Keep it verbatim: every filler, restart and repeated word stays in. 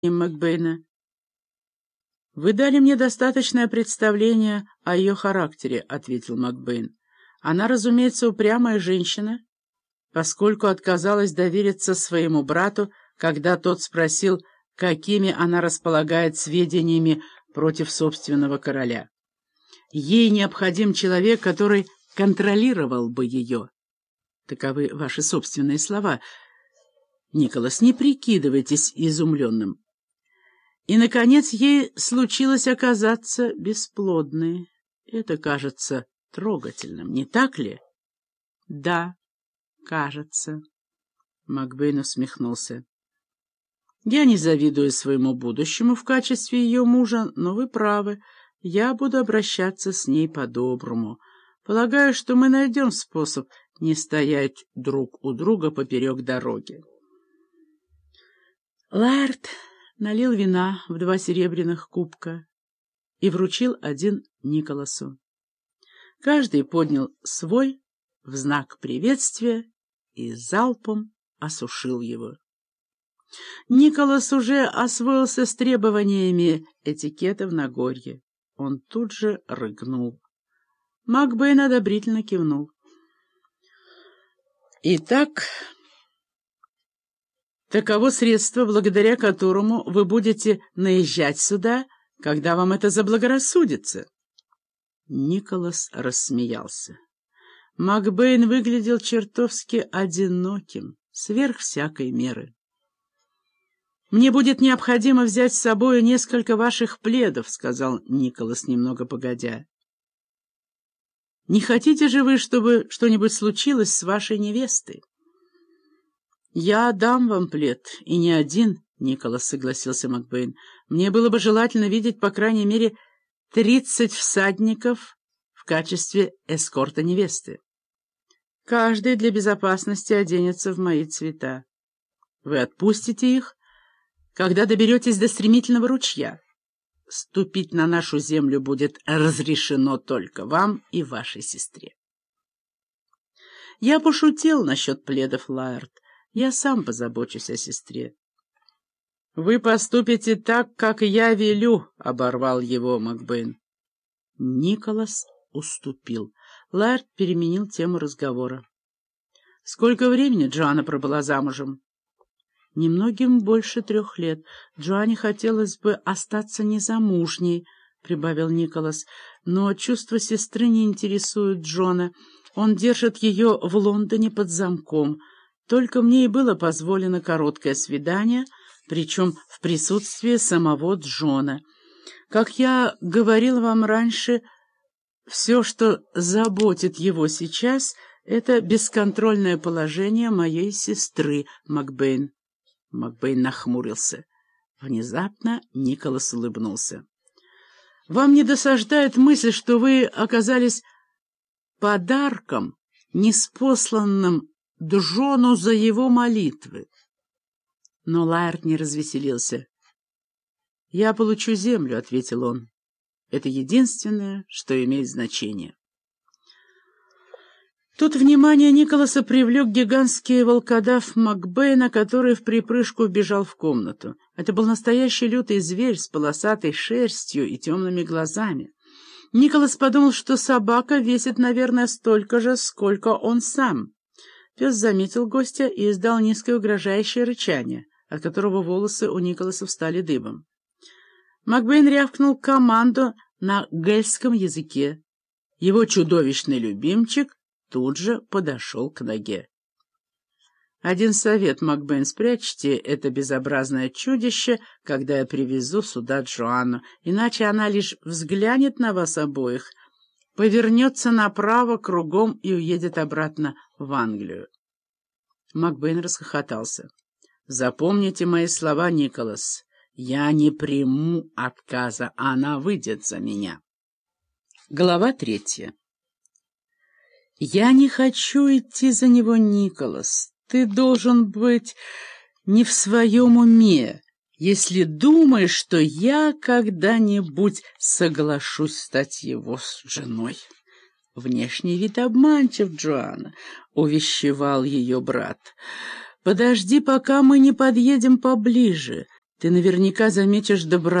Макбейна. «Вы дали мне достаточное представление о ее характере», — ответил Макбейн. «Она, разумеется, упрямая женщина, поскольку отказалась довериться своему брату, когда тот спросил, какими она располагает сведениями против собственного короля. Ей необходим человек, который контролировал бы ее». Таковы ваши собственные слова. Николас, не прикидывайтесь изумленным. И, наконец, ей случилось оказаться бесплодной. Это кажется трогательным, не так ли? — Да, кажется. Макбейн усмехнулся. — Я не завидую своему будущему в качестве ее мужа, но вы правы. Я буду обращаться с ней по-доброму. Полагаю, что мы найдем способ не стоять друг у друга поперек дороги. Лаэрт налил вина в два серебряных кубка и вручил один Николасу. Каждый поднял свой в знак приветствия и залпом осушил его. Николас уже освоился с требованиями этикета в Нагорье. Он тут же рыгнул. Макбейн одобрительно кивнул. «Итак, таково средство, благодаря которому вы будете наезжать сюда, когда вам это заблагорассудится». Николас рассмеялся. Макбейн выглядел чертовски одиноким, сверх всякой меры. «Мне будет необходимо взять с собой несколько ваших пледов», — сказал Николас немного погодя. «Не хотите же вы, чтобы что-нибудь случилось с вашей невестой?» «Я дам вам плед, и не один», — Николас согласился Макбейн. «Мне было бы желательно видеть, по крайней мере, тридцать всадников в качестве эскорта невесты. Каждый для безопасности оденется в мои цвета. Вы отпустите их, когда доберетесь до стремительного ручья. Ступить на нашу землю будет разрешено только вам и вашей сестре». «Я пошутил насчет пледов, Лаэрт. Я сам позабочусь о сестре». «Вы поступите так, как я велю», — оборвал его Макбейн. Николас уступил. Лаэрт переменил тему разговора. «Сколько времени Джоанна пробыла замужем?» «Немногим больше трех лет. Джоанне хотелось бы остаться незамужней», — прибавил Николас. «Но чувства сестры не интересуют Джона. Он держит ее в Лондоне под замком. Только мне и было позволено короткое свидание, причем в присутствии самого Джона. Как я говорил вам раньше, все, что заботит его сейчас, — это бесконтрольное положение моей сестры, Макбейн». Макбейн нахмурился. Внезапно Николас улыбнулся. «Вам не досаждает мысль, что вы оказались подарком, ниспосланным Джону за его молитвы?» Но Лаэрт не развеселился. «Я получу землю», — ответил он. «Это единственное, что имеет значение». Тут внимание Николаса привлек гигантский волкодав Макбейна, который в припрыжку вбежал в комнату. Это был настоящий лютый зверь с полосатой шерстью и темными глазами. Николас подумал, что собака весит, наверное, столько же, сколько он сам. Пес заметил гостя и издал низкое угрожающее рычание, от которого волосы у Николаса встали дыбом. Макбейн рявкнул команду на гельском языке. Его чудовищный любимчик тут же подошел к ноге. «Один совет, Макбейн, спрячьте это безобразное чудище, когда я привезу сюда Джоанну, иначе она лишь взглянет на вас обоих, повернется направо кругом и уедет обратно в Англию». Макбейн расхохотался. «Запомните мои слова, Николас. Я не приму отказа, она выйдет за меня». Глава третья. «Я не хочу идти за него, Николас. Ты должен быть не в своем уме, если думаешь, что я когда-нибудь соглашусь стать его женой». «Внешний вид обманчив, Джоанна», — увещевал ее брат. «Подожди, пока мы не подъедем поближе. Ты наверняка заметишь доброту